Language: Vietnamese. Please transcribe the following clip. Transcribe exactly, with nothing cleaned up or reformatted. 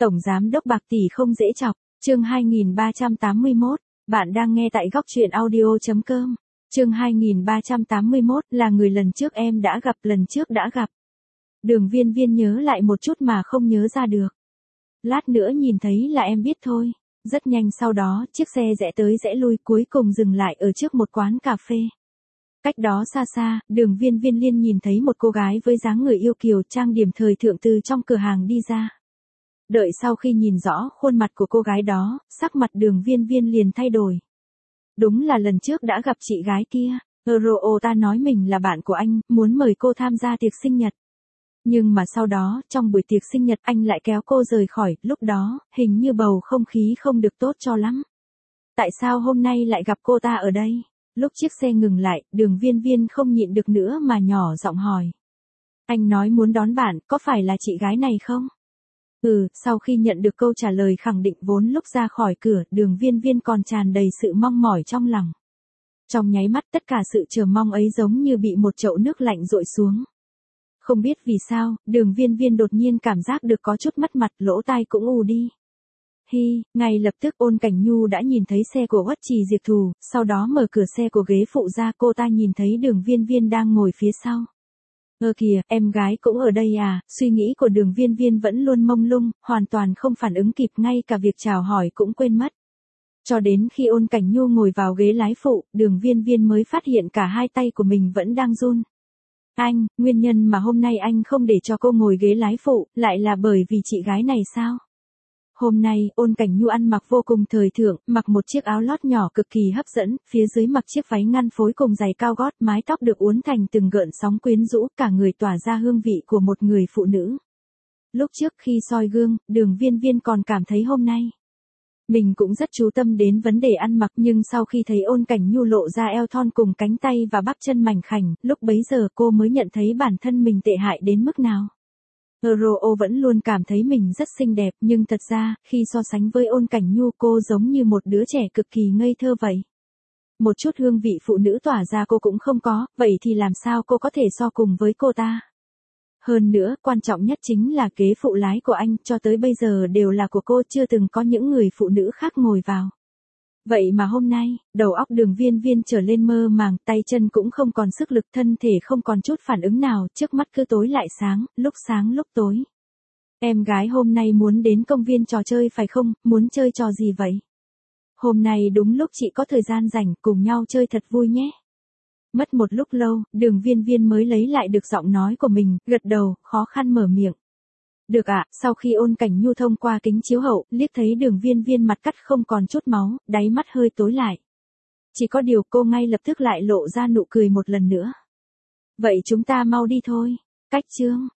Tổng giám đốc bạc tỷ không dễ chọc, chương hai nghìn ba trăm tám mươi mốt, bạn đang nghe tại góc truyện audio chấm com. Chương hai nghìn ba trăm tám mươi mốt là người lần trước em đã gặp, lần trước đã gặp. Đường Viên Viên nhớ lại một chút mà không nhớ ra được. Lát nữa nhìn thấy là em biết thôi. Rất nhanh sau đó, chiếc xe rẽ tới rẽ lui cuối cùng dừng lại ở trước một quán cà phê. Cách đó xa xa, Đường Viên Viên liên nhìn thấy một cô gái với dáng người yêu kiều trang điểm thời thượng từ trong cửa hàng đi ra. Đợi sau khi nhìn rõ khuôn mặt của cô gái đó, sắc mặt Đường Viên Viên liền thay đổi. Đúng là lần trước đã gặp chị gái kia. Euro ta nói mình là bạn của anh, muốn mời cô tham gia tiệc sinh nhật. Nhưng mà sau đó, trong buổi tiệc sinh nhật anh lại kéo cô rời khỏi, lúc đó, hình như bầu không khí không được tốt cho lắm. Tại sao hôm nay lại gặp cô ta ở đây? Lúc chiếc xe ngừng lại, Đường Viên Viên không nhịn được nữa mà nhỏ giọng hỏi. Anh nói muốn đón bạn, có phải là chị gái này không? Ừ, sau khi nhận được câu trả lời khẳng định vốn lúc ra khỏi cửa, Đường Viên Viên còn tràn đầy sự mong mỏi trong lòng. Trong nháy mắt tất cả sự chờ mong ấy giống như bị một chậu nước lạnh dội xuống. Không biết vì sao, Đường Viên Viên đột nhiên cảm giác được có chút mất mặt, lỗ tai cũng ù đi. Hi, ngay lập tức Ôn Cảnh Nhu đã nhìn thấy xe của Uất Trì Diệp Thù, sau đó mở cửa xe của ghế phụ ra, cô ta nhìn thấy Đường Viên Viên đang ngồi phía sau. Ơ kìa, em gái cũng ở đây à? Suy nghĩ của Đường Viên Viên vẫn luôn mông lung, hoàn toàn không phản ứng kịp, ngay cả việc chào hỏi cũng quên mất. Cho đến khi Ôn Cảnh Nhu ngồi vào ghế lái phụ, Đường Viên Viên mới phát hiện cả hai tay của mình vẫn đang run. Anh, nguyên nhân mà hôm nay anh không để cho cô ngồi ghế lái phụ, lại là bởi vì chị gái này sao? Hôm nay, Ôn Cảnh Nhu ăn mặc vô cùng thời thượng, mặc một chiếc áo lót nhỏ cực kỳ hấp dẫn, phía dưới mặc chiếc váy ngăn phối cùng giày cao gót, mái tóc được uốn thành từng gợn sóng quyến rũ, cả người tỏa ra hương vị của một người phụ nữ. Lúc trước khi soi gương, Đường Viên Viên còn cảm thấy hôm nay mình cũng rất chú tâm đến vấn đề ăn mặc, nhưng sau khi thấy Ôn Cảnh Nhu lộ ra eo thon cùng cánh tay và bắp chân mảnh khảnh, lúc bấy giờ cô mới nhận thấy bản thân mình tệ hại đến mức nào. Euro vẫn luôn cảm thấy mình rất xinh đẹp, nhưng thật ra, khi so sánh với Ôn Cảnh Nhu cô giống như một đứa trẻ cực kỳ ngây thơ vậy. Một chút hương vị phụ nữ tỏa ra cô cũng không có, vậy thì làm sao cô có thể so cùng với cô ta? Hơn nữa, quan trọng nhất chính là ghế phụ lái của anh, cho tới bây giờ đều là của cô, chưa từng có những người phụ nữ khác ngồi vào. Vậy mà hôm nay, đầu óc Đường Viên Viên trở lên mơ màng, tay chân cũng không còn sức lực, thân thể không còn chút phản ứng nào, trước mắt cứ tối lại sáng, lúc sáng lúc tối. Em gái hôm nay muốn đến công viên trò chơi phải không, muốn chơi trò gì vậy? Hôm nay đúng lúc chị có thời gian rảnh, cùng nhau chơi thật vui nhé. Mất một lúc lâu, Đường Viên Viên mới lấy lại được giọng nói của mình, gật đầu, khó khăn mở miệng. Được ạ, sau khi Ôn Cảnh Nhu thông qua kính chiếu hậu, liếc thấy Đường Viên Viên mặt cắt không còn chút máu, đáy mắt hơi tối lại. Chỉ có điều cô ngay lập tức lại lộ ra nụ cười một lần nữa. Vậy chúng ta mau đi thôi. Cách chương.